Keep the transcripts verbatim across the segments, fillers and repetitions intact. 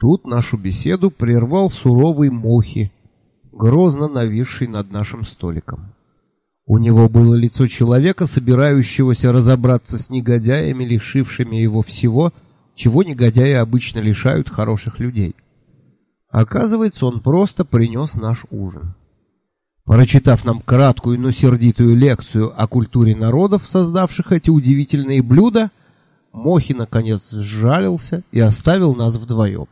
Тут нашу беседу прервал суровый Мохи, грозно нависший над нашим столиком. У него было лицо человека, собирающегося разобраться с негодяями, лишившими его всего, чего негодяи обычно лишают хороших людей. Оказывается, он просто принес наш ужин. Прочитав нам краткую, но сердитую лекцию о культуре народов, создавших эти удивительные блюда, Мохи наконец сжалился и оставил нас вдвоем.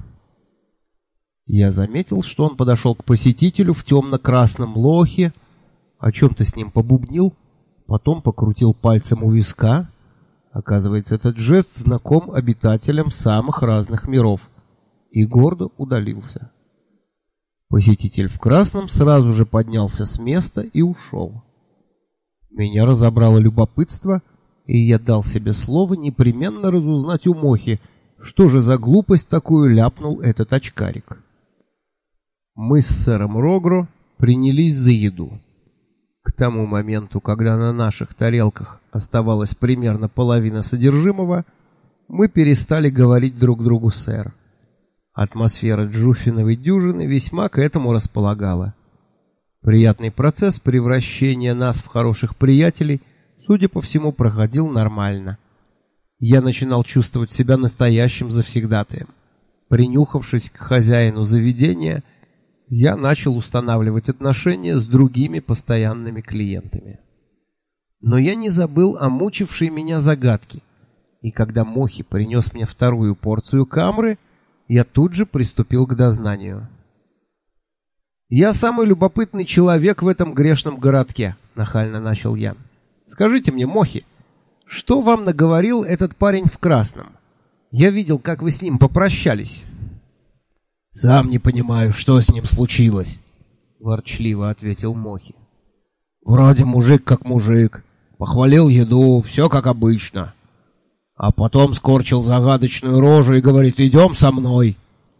Я заметил, что он подошел к посетителю в темно-красном лохе, о чем-то с ним побубнил, потом покрутил пальцем у виска. Оказывается, этот жест знаком обитателям самых разных миров, и гордо удалился. Посетитель в красном сразу же поднялся с места и ушел. Меня разобрало любопытство, и я дал себе слово непременно разузнать у Мохи, что же за глупость такую ляпнул этот очкарик. Мы с сэром Рогро принялись за еду. К тому моменту, когда на наших тарелках оставалась примерно половина содержимого, мы перестали говорить друг другу «сэр». Атмосфера Джуффиновой дюжины весьма к этому располагала. Приятный процесс превращения нас в хороших приятелей, судя по всему, проходил нормально. Я начинал чувствовать себя настоящим завсегдатаем. Принюхавшись к хозяину заведения, я начал устанавливать отношения с другими постоянными клиентами. Но я не забыл о мучившей меня загадке, и когда Мохи принес мне вторую порцию камры, я тут же приступил к дознанию. «Я самый любопытный человек в этом грешном городке», — нахально начал я. «Скажите мне, Мохи, что вам наговорил этот парень в красном? Я видел, как вы с ним попрощались». «Сам не понимаю, что с ним случилось», — ворчливо ответил Мохи. «Вроде мужик как мужик, похвалил еду, все как обычно. А потом скорчил загадочную рожу и говорит: идем со мной.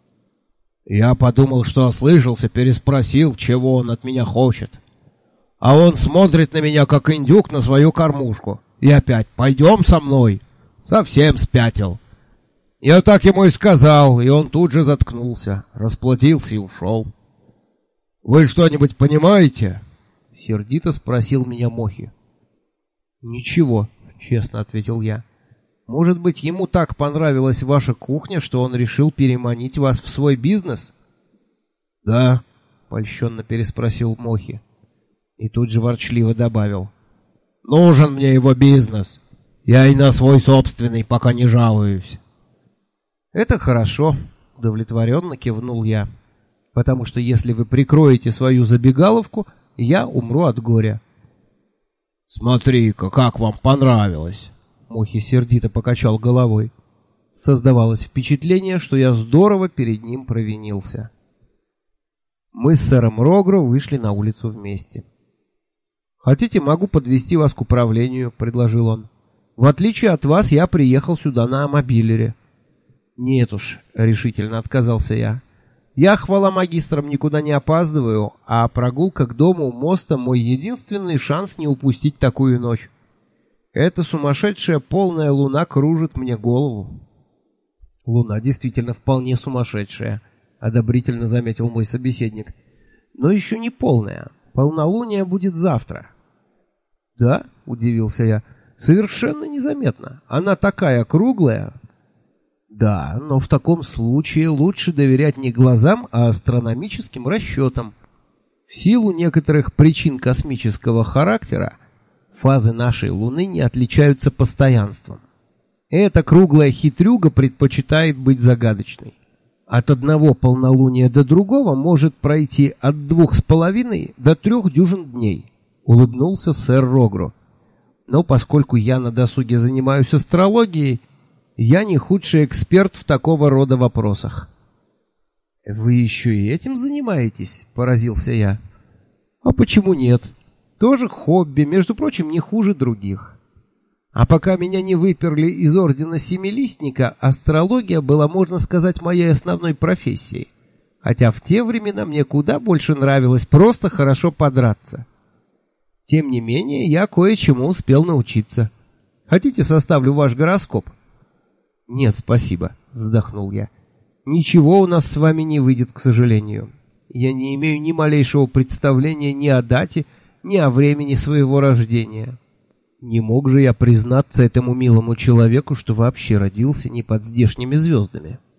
Я подумал, что ослышался, переспросил, чего он от меня хочет. А он смотрит на меня, как индюк на свою кормушку. И опять: пойдем со мной. Совсем спятил. Я так ему и сказал, и он тут же заткнулся, расплатился и ушел. «Вы что-нибудь понимаете?» — сердито спросил меня Мохи. «Ничего», — честно ответил я. «Может быть, ему так понравилась ваша кухня, что он решил переманить вас в свой бизнес?» «Да», — польщенно переспросил Мохи. И тут же ворчливо добавил: «Нужен мне его бизнес. Я и на свой собственный пока не жалуюсь». «Это хорошо», — удовлетворенно кивнул я. «Потому что если вы прикроете свою забегаловку, я умру от горя». «Смотри-ка, как вам понравилось!» Мохи сердито покачал головой. Создавалось впечатление, что я здорово перед ним провинился. Мы с сэром Рогро вышли на улицу вместе. «Хотите, могу подвезти вас к управлению», — предложил он. «В отличие от вас, я приехал сюда на мобилере». «Нет уж», — решительно отказался я. «Я, хвала магистрам, никуда не опаздываю, а прогулка к дому у моста — мой единственный шанс не упустить такую ночь. Эта сумасшедшая полная луна кружит мне голову». «Луна действительно вполне сумасшедшая», — одобрительно заметил мой собеседник. «Но еще не полная. Полнолуние будет завтра». «Да?» — удивился я. «Совершенно незаметно. Она такая круглая». «Да, но в таком случае лучше доверять не глазам, а астрономическим расчетам. В силу некоторых причин космического характера фазы нашей Луны не отличаются постоянством. Эта круглая хитрюга предпочитает быть загадочной. От одного полнолуния до другого может пройти от двух с половиной до трех дюжин дней», — улыбнулся сэр Рогро. «Но поскольку я на досуге занимаюсь астрологией, я не худший эксперт в такого рода вопросах». «Вы еще и этим занимаетесь?» — поразился я. «А почему нет? Тоже хобби, между прочим, не хуже других. А пока меня не выперли из ордена Семилистника, астрология была, можно сказать, моей основной профессией. Хотя в те времена мне куда больше нравилось просто хорошо подраться. Тем не менее, я кое-чему успел научиться. Хотите, составлю ваш гороскоп?» «Нет, спасибо», — вздохнул я. Ничего у нас с вами не выйдет, к сожалению. Я не имею ни малейшего представления ни о дате, ни о времени своего рождения. Не мог же я признаться этому милому человеку, что вообще родился не под здешними звездами.